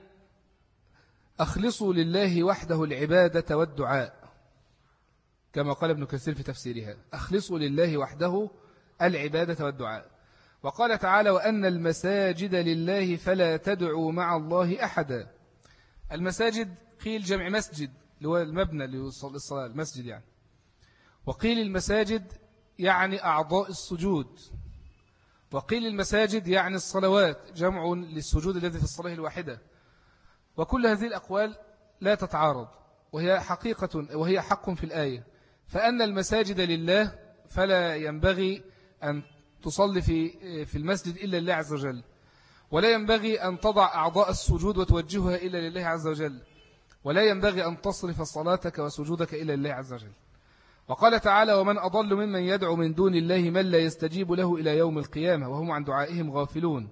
أخلصوا لله وحده العبادة والدعاء، كما قال ابن كثير في تفسيرها، أخلصوا لله وحده العبادة والدعاء. وقال تعالى وأن المساجد لله فلا تدعوا مع الله أحدا. المساجد قيل جمع مسجد اللي هو المبنى للصلاة، المسجد يعني. وقيل المساجد يعني أعضاء السجود، وقيل المساجد يعني الصلوات، جمع للسجود الذي في الصلاة الواحدة. وكل هذه الأقوال لا تتعارض، وهي حقيقة وهي حق في الآية. فأن المساجد لله فلا ينبغي أن تصلي في في المسجد إلا لله عز وجل، ولا ينبغي أن تضع أعضاء السجود وتوجهها إلا لله عز وجل، ولا ينبغي أن تصرف صلاتك وسجودك إلا لله عز وجل. وقال تعالى ومن أضل ممن يدعو من دون الله من لا يستجيب له إلى يوم القيامة وهم عن دعائهم غافلون.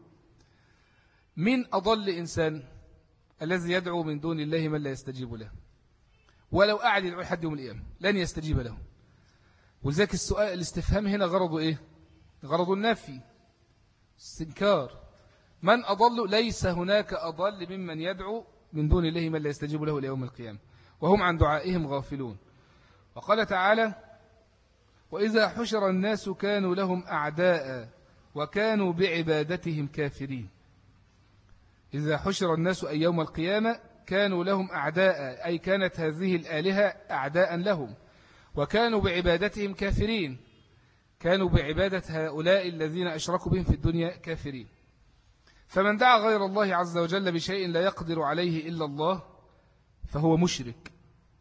من أضل إنسان؟ الذي يدعو من دون الله من لا يستجيب له، ولو قعد يدعو لحد يوم القيامة لن يستجيب له. ولذلك السؤال الاستفهام هنا غرضه إيه؟ غرض النفي، استنكار. من أضل؟ ليس هناك أضل ممن يدعو من دون الله من لا يستجيب له إلى يوم القيامة وهم عن دعائهم غافلون. وقال تعالى وإذا حشر الناس كانوا لهم أعداء وكانوا بعبادتهم كافرين. إذا حشر الناس أي يوم القيامة كانوا لهم أعداء، أي كانت هذه الآلهة أعداء لهم، وكانوا بعبادتهم كافرين، كانوا بعبادة هؤلاء الذين أشركوا بهم في الدنيا كافرين. فمن دعا غير الله عز وجل بشيء لا يقدر عليه إلا الله فهو مشرك،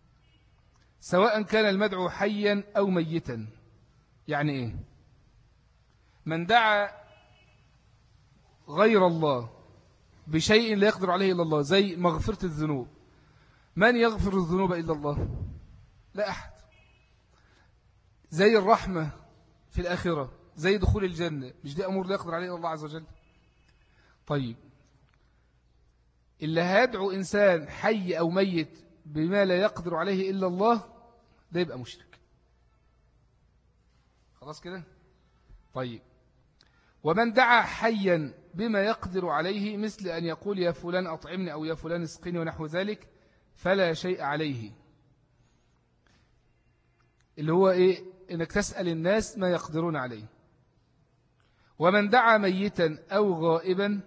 سواء كان المدعو حيا أو ميتا. يعني إيه؟ من دعا غير الله بشيء لا يقدر عليه إلا الله، زي مغفرة الذنوب. من يغفر الذنوب إلا الله؟ لا أحد. زي الرحمة في الآخرة، زي دخول الجنة، مش دي أمور لا يقدر عليه الله عز وجل؟ طيب اللي هيدعو إنسان حي أو ميت بما لا يقدر عليه إلا الله ده يبقى مشرك. خلاص كده؟ طيب ومن دعا حيا بما يقدر عليه مثل أن يقول يا فلان أطعمني أو يا فلان اسقني ونحو ذلك فلا شيء عليه. اللي هو إيه؟ إنك تسأل الناس ما يقدرون عليه. ومن دعا ميتا أو غائبا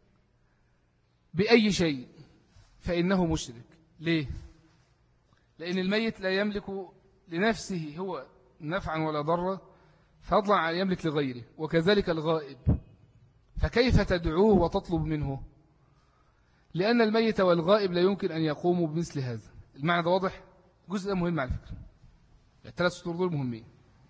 بأي شيء فإنه مشرك. ليه؟ لأن الميت لا يملك لنفسه هو نفعا ولا ضرا، فضلا عن يملك لغيره، وكذلك الغائب. فكيف تدعوه وتطلب منه؟ لأن الميت والغائب لا يمكن أن يقوموا بمثل هذا. المعنى ده واضح؟ جزء مهم على فكرة، الثلاث سطور دول مهمين.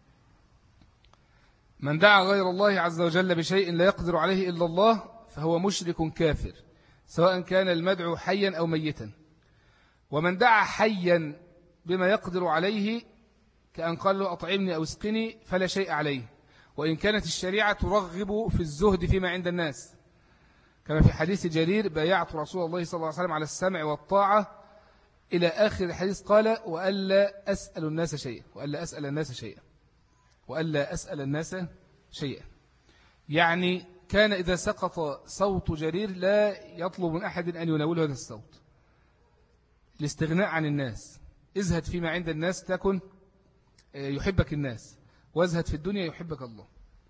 من دعا غير الله عز وجل بشيء لا يقدر عليه إلا الله فهو مشرك كافر، سواء كان المدعو حيا أو ميتا. ومن دعا حيا بما يقدر عليه كأن قال له أطعمني أو اسقني فلا شيء عليه، وإن كانت الشريعة ترغب في الزهد فيما عند الناس، كما في حديث جرير بايعت رسول الله صلى الله عليه وسلم على السمع والطاعة إلى آخر الحديث، قال وألا أسأل الناس شيئا وألا أسأل الناس شيئا وألا أسأل الناس شيئا. يعني كان إذا سقط صوت جرير لا يطلب من أحد أن يناوله هذا الصوت، الاستغناء عن الناس. ازهد فيما عند الناس تكن يحبك الناس، وازهد في الدنيا يحبك الله.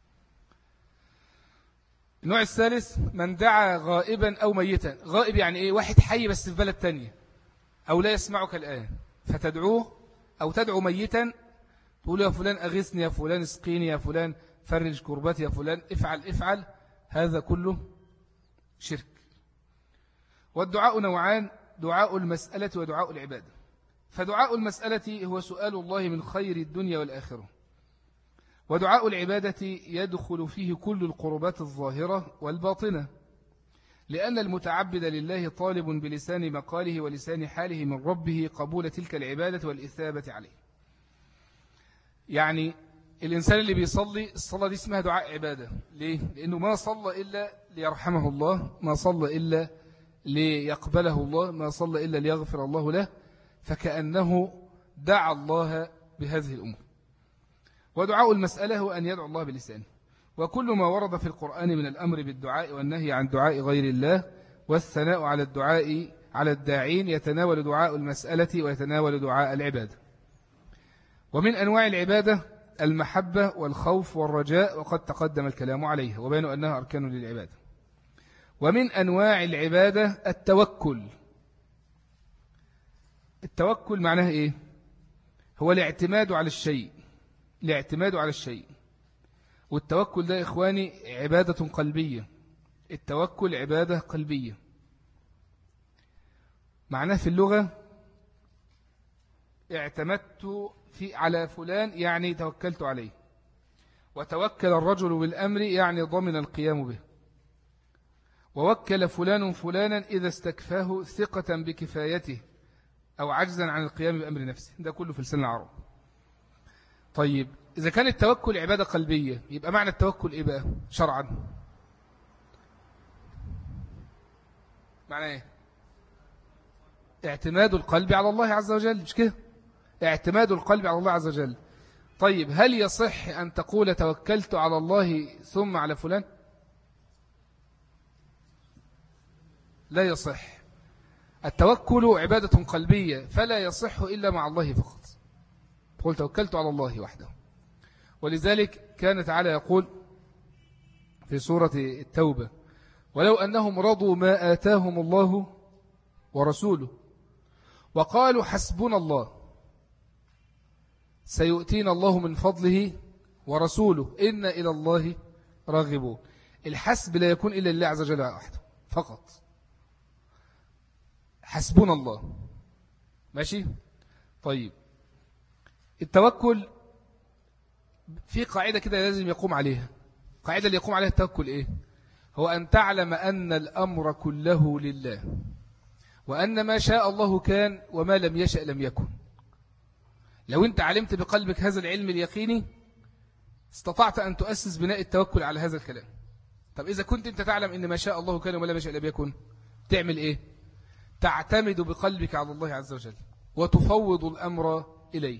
النوع الثالث من دعا غائبا أو ميتا. غائب يعني إيه؟ واحد حي بس في بلد تانية أو لا يسمعك الآن، فتدعوه أو تدعو ميتا تقول يا فلان أغثني، يا فلان اسقيني، يا فلان فرج كربتي، يا فلان افعل افعل. هذا كله شرك. والدعاء نوعان، دعاء المسألة ودعاء العبادة. فدعاء المسألة هو سؤال الله من خير الدنيا والآخرة، ودعاء العبادة يدخل فيه كل القربات الظاهرة والباطنة، لأن المتعبد لله طالب بلسان مقاله ولسان حاله من ربه قبول تلك العبادة والإثابة عليه. يعني الإنسان اللي بيصلي الصلاة دي اسمها دعاء عبادة. ليه؟ لأنه ما صلى إلا ليرحمه الله، ما صلى إلا ليقبله الله، ما صلى إلا ليغفر الله له، فكأنه دعا الله بهذه الأمور. ودعاء المسألة هو أن يدعو الله بلسانه. وكل ما ورد في القرآن من الأمر بالدعاء والنهي عن دعاء غير الله والثناء على الدعاء على الداعين يتناول دعاء المسألة ويتناول دعاء العبادة. ومن أنواع العبادة المحبة والخوف والرجاء، وقد تقدم الكلام عليها وبين أنها أركان للعبادة. ومن أنواع العبادة التوكل. التوكل معناه إيه؟ هو الاعتماد على الشيء، الاعتماد على الشيء. والتوكل ده إخواني عبادة قلبية. التوكل عبادة قلبية. معناه في اللغة اعتمدت في على فلان يعني توكلت عليه. وتوكل الرجل بالأمر يعني ضمن القيام به. ووكل فلان فلانا إذا استكفاه ثقة بكفايته أو عجزا عن القيام بأمر نفسه. ده كله في لسان العرب. طيب إذا كان التوكل عبادة قلبية يبقى معنى التوكل إيه بقى شرعا؟ معنى إيه؟ اعتماد القلب على الله عز وجل، مش كده؟ اعتماد القلب على الله عز وجل. طيب هل يصح أن تقول توكلت على الله ثم على فلان؟ لا يصح. التوكل عبادة قلبية فلا يصح إلا مع الله فقط. تقول توكلت على الله وحده. ولذلك كان تعالى يقول في سورة التوبة: ولو أنهم رضوا ما آتاهم الله ورسوله وقالوا حسبنا الله سيؤتينا الله من فضله ورسوله إن إلى الله راغبون. الحسب لا يكون إلا لله عز وجل وحده فقط. حسبنا الله. ماشي؟ طيب التوكل في قاعدة كده لازم يقوم عليها. قاعدة اللي يقوم عليها التوكل إيه؟ هو أن تعلم أن الأمر كله لله، وأن ما شاء الله كان وما لم يشأ لم يكن. لو أنت علمت بقلبك هذا العلم اليقيني استطعت أن تؤسس بناء التوكل على هذا الكلام. طب إذا كنت أنت تعلم أن ما شاء الله كان وما لم يشأ لم يكن، تعمل إيه؟ تعتمد بقلبك على الله عز وجل وتفوض الأمر إليه.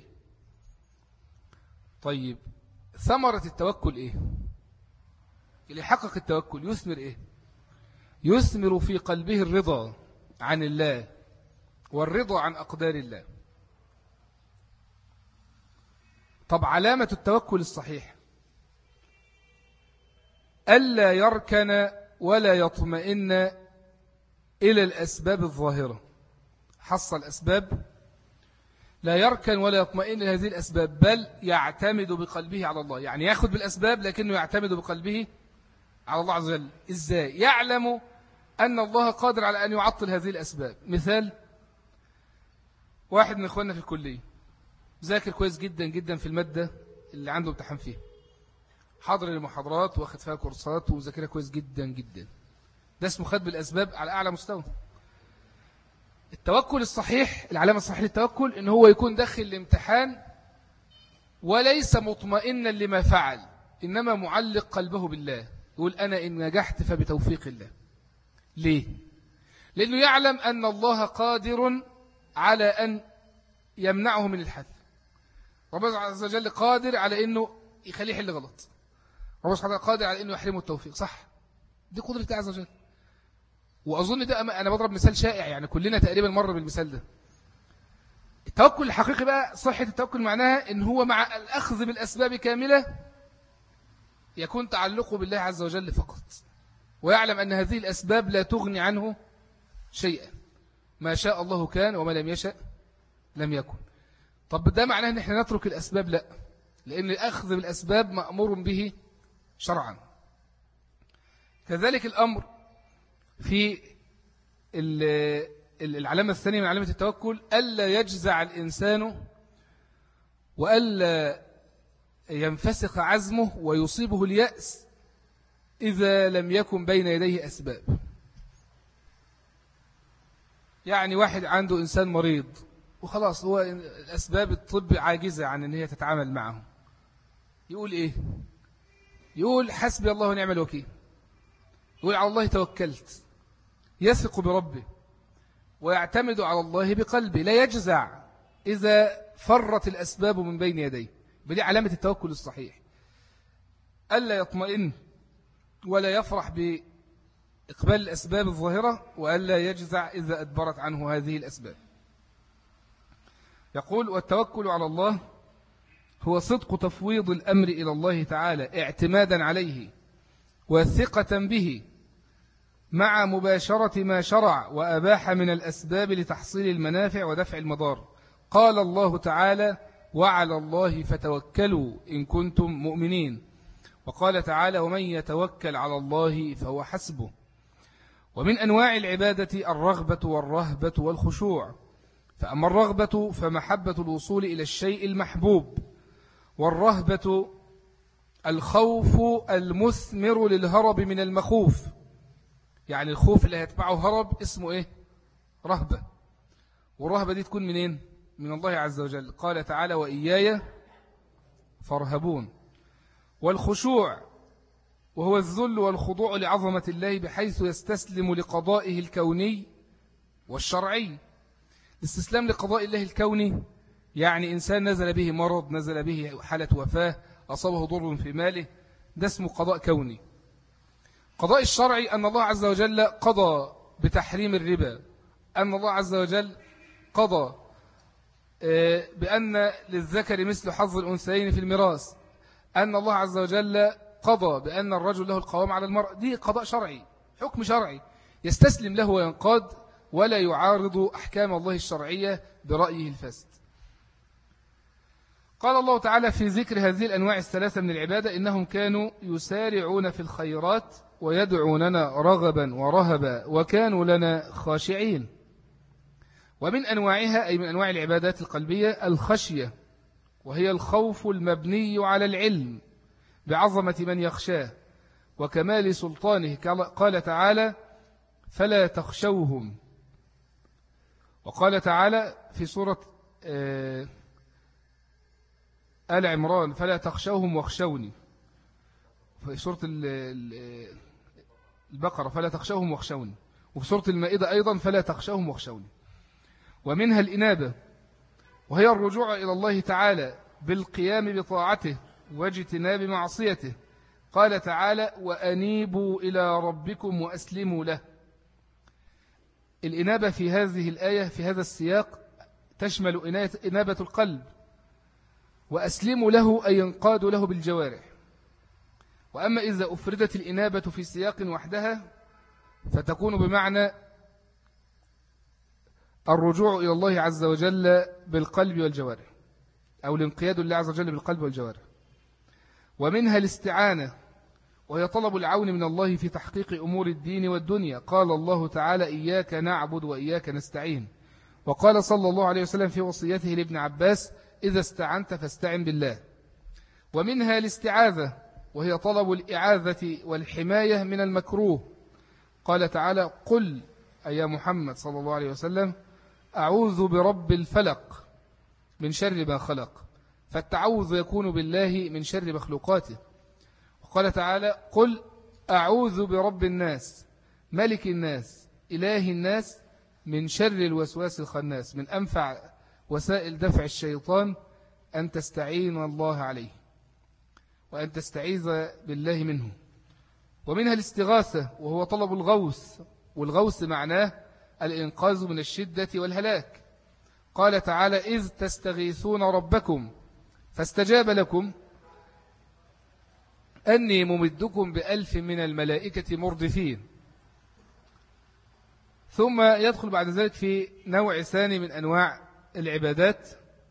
طيب ثمرة التوكل إيه؟ اللي يحقق التوكل يثمر إيه؟ يثمر في قلبه الرضا عن الله والرضا عن أقدار الله. طب علامة التوكل الصحيح ألا يركن ولا يطمئن إلى الأسباب الظاهرة. حصل الأسباب لا يركن ولا يطمئن لهذه الأسباب، بل يعتمد بقلبه على الله. يعني يأخذ بالأسباب لكنه يعتمد بقلبه على الله عز وجل. إزاي؟ يعلم أن الله قادر على أن يعطل هذه الأسباب. مثال: واحد من إخواننا في الكلية ذاكر كويس جدا جدا في المادة اللي عنده امتحان فيها، حاضر المحاضرات واخد فيها كورسات وذاكرها كويس جدا جدا. ده اسمه خد بالأسباب على أعلى مستوى. التوكل الصحيح، العلامة الصحيحة للتوكل إن هو يكون داخل الامتحان وليس مطمئنا لما فعل، إنما معلق قلبه بالله. يقول أنا إن نجحت فبتوفيق الله. ليه؟ لأنه يعلم أن الله قادر على أن يمنعه من الحل. ربنا عز وجل قادر على أنه يخليه يحل غلط. ربنا سبحانه قادر على أنه يحرمه التوفيق. صح؟ دي قدرة الله عز وجل. وأظن ده أنا بضرب مثال شائع، يعني كلنا تقريبا مر بالمثال ده. التوكل الحقيقي بقى، صحة التوكل معناها إن هو مع الأخذ بالأسباب كاملة يكون تعلقه بالله عز وجل فقط، ويعلم أن هذه الأسباب لا تغني عنه شيئا. ما شاء الله كان وما لم يشأ لم يكن. طب ده معناه أن احنا نترك الأسباب؟ لا، لأن الأخذ بالأسباب مأمور به شرعا. كذلك الأمر في العلامة الثانية من علامة التوكل: ألا يجزع الإنسان وألا ينفسخ عزمه ويصيبه اليأس إذا لم يكن بين يديه أسباب. يعني واحد عنده إنسان مريض وخلاص هو الأسباب الطب عاجزة عن أن هي تتعامل معه، يقول إيه؟ يقول حسبي الله ونعم الوكيل، يقول على الله توكلت، يثق بربه ويعتمد على الله بقلبه، لا يجزع إذا فرت الأسباب من بين يديه. بدي علامة التوكل الصحيح، ألا يطمئن ولا يفرح بإقبال الأسباب الظاهرة، وألا يجزع إذا أدبرت عنه هذه الأسباب. يقول والتوكل على الله هو صدق تفويض الأمر إلى الله تعالى اعتمادا عليه وثقة به، مع مباشرة ما شرع وأباح من الأسباب لتحصيل المنافع ودفع المضار. قال الله تعالى وعلى الله فتوكلوا إن كنتم مؤمنين، وقال تعالى ومن يتوكل على الله فهو حسبه. ومن أنواع العبادة الرغبة والرهبة والخشوع، فأما الرغبة فمحبة الوصول إلى الشيء المحبوب، والرهبة الخوف المثمر للهرب من المخوف، يعني الخوف اللي هيتبعه هرب اسمه إيه؟ رهبة. والرهبة دي تكون منين؟ من الله عز وجل، قال تعالى وإياي فارهبون. والخشوع وهو الذل والخضوع لعظمة الله بحيث يستسلم لقضائه الكوني والشرعي. الاستسلام لقضاء الله الكوني يعني إنسان نزل به مرض، نزل به حالة وفاة، أصابه ضر في ماله، ده اسمه قضاء كوني. قضاء الشرعي أن الله عز وجل قضى بتحريم الربا، أن الله عز وجل قضى بأن للذكر مثل حظ الأنثيين في الميراث، أن الله عز وجل قضى بأن الرجل له القوام على المرأة. دي قضاء شرعي، حكم شرعي يستسلم له وينقاد، ولا يعارض أحكام الله الشرعية برأيه الفاسد. قال الله تعالى في ذكر هذه الأنواع الثلاثة من العبادة إنهم كانوا يسارعون في الخيرات ويدعوننا رغبا ورهبا وكانوا لنا خاشعين. ومن أنواعها أي من أنواع العبادات القلبية الخشية، وهي الخوف المبني على العلم بعظمة من يخشاه وكمال سلطانه، قال تعالى فلا تخشوهم. وقال تعالى في سورة آل عمران فلا تخشوهم واخشوني، في سورة البقرة فلا تخشوهم واخشوني، وفي سورة المائدة أيضا فلا تخشوهم واخشوني. ومنها الإنابة، وهي الرجوع إلى الله تعالى بالقيام بطاعته واجتناب معصيته، قال تعالى وأنيبوا إلى ربكم وأسلموا له. الإنابة في هذه الآية في هذا السياق تشمل إنابة القلب، وأسلموا له أي ينقاد له بالجوارح. وأما إذا أفردت الإنابة في سياق وحدها فتكون بمعنى الرجوع إلى الله عز وجل بالقلب والجوارح، أو الانقياد لله عز وجل بالقلب والجوارح. ومنها الاستعانة، وهي طلب العون من الله في تحقيق أمور الدين والدنيا، قال الله تعالى إياك نعبد وإياك نستعين. وقال صلى الله عليه وسلم في وصيته لابن عباس إذا استعنت فاستعن بالله. ومنها الاستعاذة، وهي طلب الإعاذة والحماية من المكروه، قال تعالى قل أي محمد صلى الله عليه وسلم أعوذ برب الفلق من شر ما خلق، فالتعوذ يكون بالله من شر مخلوقاته. وقال تعالى قل أعوذ برب الناس ملك الناس إله الناس من شر الوسواس الخناس. من أنفع وسائل دفع الشيطان أن تستعين الله عليه وأن تستعيذ بالله منه. ومنها الاستغاثة، وهو طلب الغوث، والغوث معناه الإنقاذ من الشدة والهلاك، قال تعالى إذ تستغيثون ربكم فاستجاب لكم أني ممدكم بألف من الملائكة مردفين. ثم يدخل بعد ذلك في نوع ثاني من أنواع العبادات،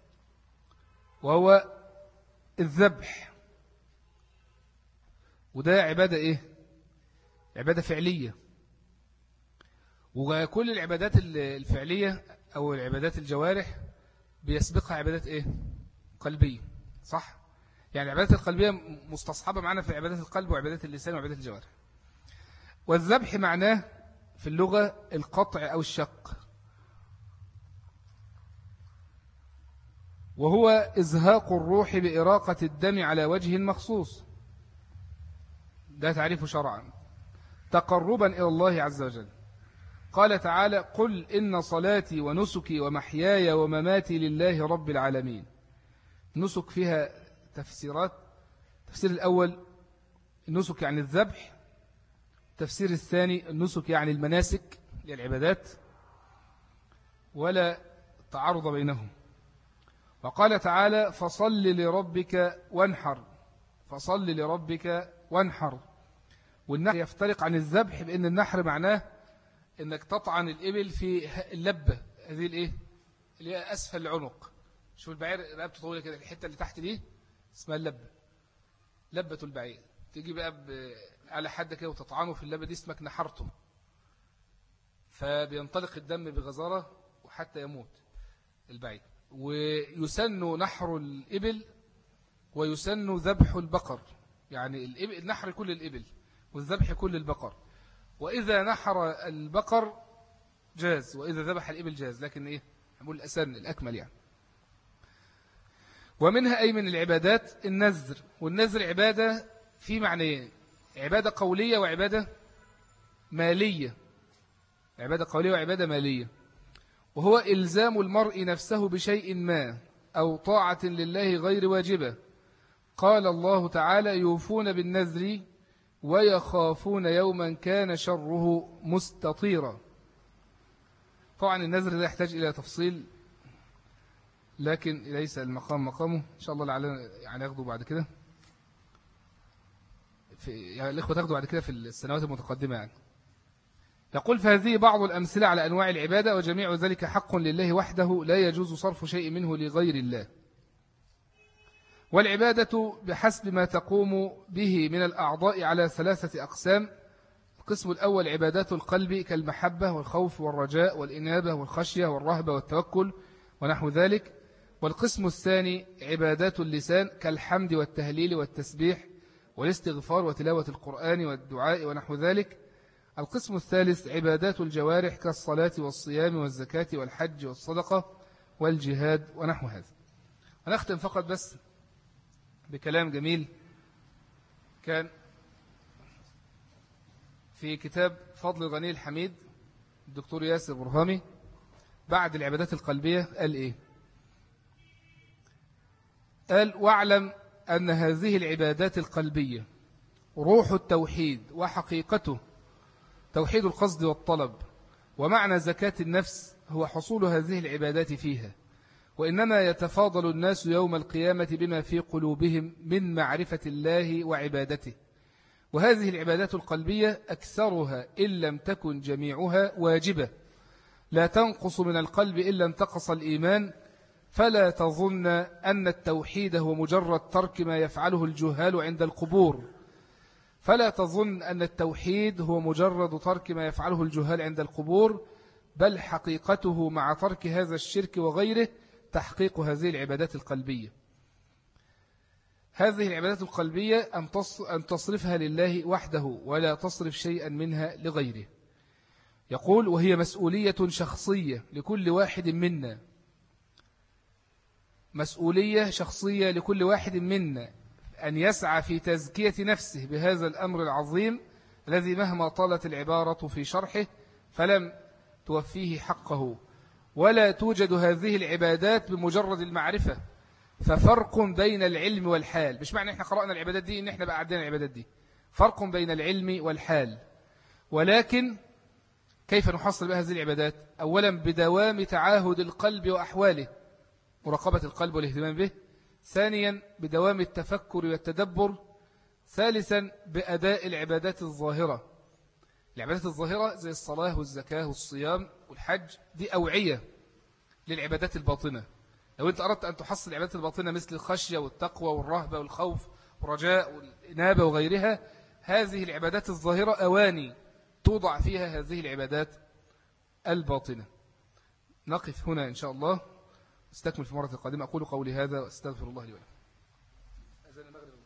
وهو الذبح. وده عبادة إيه؟ عبادة فعلية. وكل العبادات الفعلية أو العبادات الجوارح بيسبقها عبادات إيه؟ قلبية، صح؟ يعني العبادات القلبية مستصحبة معنا في عبادات القلب وعبادات اللسان وعبادات الجوارح. والذبح معناه في اللغة القطع أو الشق، وهو إزهاق الروح بإراقة الدم على وجه مخصوص، ده تعريف شرعا، تقربا إلى الله عز وجل. قال تعالى: قل إن صلاتي ونسكي ومحياي ومماتي لله رب العالمين. نسك فيها تفسيرات. التفسير الأول النسك يعني الذبح، التفسير الثاني النسك يعني المناسك للعبادات، ولا تعارض بينهم. وقال تعالى: فصل لربك وانحر، فصل لربك وانحر. والنحر يفترق عن الذبح بأن النحر معناه أنك تطعن الإبل في اللبة، هذه الإيه اللي هي أسفل العنق. شوف البعير رقبته طويلة كده، الحتة اللي تحت دي اسمها اللبة، لبة البعير. تيجي بقى على حد كده وتطعنه في اللبة دي، اسمك نحرته، فبينطلق الدم بغزارة وحتى يموت البعير. ويسن نحر الإبل ويسن ذبح البقر، يعني الإبل نحر كل الإبل والذبح كل البقر. وإذا نحر البقر جاز، وإذا ذبح الإبل جاز، لكن إيه نقول الأسن الأكمل يعني. ومنها أي من العبادات النذر، والنذر عبادة في معنيين: عبادة قولية وعبادة مالية. عبادة قولية وعبادة مالية. وهو إلزام المرء نفسه بشيء ما أو طاعة لله غير واجبة. قال الله تعالى: يوفون بالنذر ويخافون يوما كان شره مستطيرا. طبعا النذر ده يحتاج إلى تفصيل، لكن ليس المقام مقامه. إن شاء الله لعلنا يعني ياخدوا بعد كده في يعني الإخوة تاخدوا بعد كده في السنوات المتقدمة يعني. يقول: فهذه بعض الأمثلة على أنواع العبادة، وجميع ذلك حق لله وحده، لا يجوز صرف شيء منه لغير الله. والعبادة بحسب ما تقوم به من الأعضاء على ثلاثة أقسام. القسم الأول عبادات القلب كالمحبة والخوف والرجاء والإنابة والخشية والرهبة والتوكل ونحو ذلك. والقسم الثاني عبادات اللسان كالحمد والتهليل والتسبيح والاستغفار وتلاوة القرآن والدعاء ونحو ذلك. القسم الثالث عبادات الجوارح كالصلاة والصيام والزكاة والحج والصدقة والجهاد ونحو هذا. ونختم فقط بس بكلام جميل كان في كتاب فضل الغني الحميد الدكتور ياسر برهامي. بعد العبادات القلبية قال إيه؟ قال: واعلم أن هذه العبادات القلبية روح التوحيد وحقيقته توحيد القصد والطلب، ومعنى زكاة النفس هو حصول هذه العبادات فيها. وإنما يتفاضل الناس يوم القيامة بما في قلوبهم من معرفة الله وعبادته. وهذه العبادات القلبية أكثرها إن لم تكن جميعها واجبة، لا تنقص من القلب إلا انتقص الإيمان. فلا تظن أن التوحيد هو مجرد ترك ما يفعله الجهال عند القبور فلا تظن أن التوحيد هو مجرد ترك ما يفعله الجهال عند القبور بل حقيقته مع ترك هذا الشرك وغيره تحقيق هذه العبادات القلبية. هذه العبادات القلبية أن تصرفها لله وحده ولا تصرف شيئا منها لغيره. يقول: وهي مسؤولية شخصية لكل واحد منا، مسؤولية شخصية لكل واحد منا أن يسعى في تزكية نفسه بهذا الأمر العظيم الذي مهما طالت العبارة في شرحه فلم توفيه حقه. ولا توجد هذه العبادات بمجرد المعرفة، ففرق بين العلم والحال. مش معنى إحنا قرأنا العبادات دي إن إحنا بقى عندنا العبادات دي، فرق بين العلم والحال. ولكن كيف نحصل بهذه العبادات؟ أولا بدوام تعاهد القلب وأحواله، مراقبة القلب والاهتمام به. ثانيا بدوام التفكر والتدبر. ثالثا بأداء العبادات الظاهرة. العبادات الظاهرة زي الصلاة والزكاة والصيام والحج دي أوعية للعبادات الباطنة. لو أنت أردت أن تحصل العبادات الباطنة مثل الخشية والتقوى والرهبة والخوف والرجاء والإنابة وغيرها، هذه العبادات الظاهرة أواني توضع فيها هذه العبادات الباطنة. نقف هنا إن شاء الله، استكمل في مرة القادمة. أقول قولي هذا واستغفر الله لي ولكم.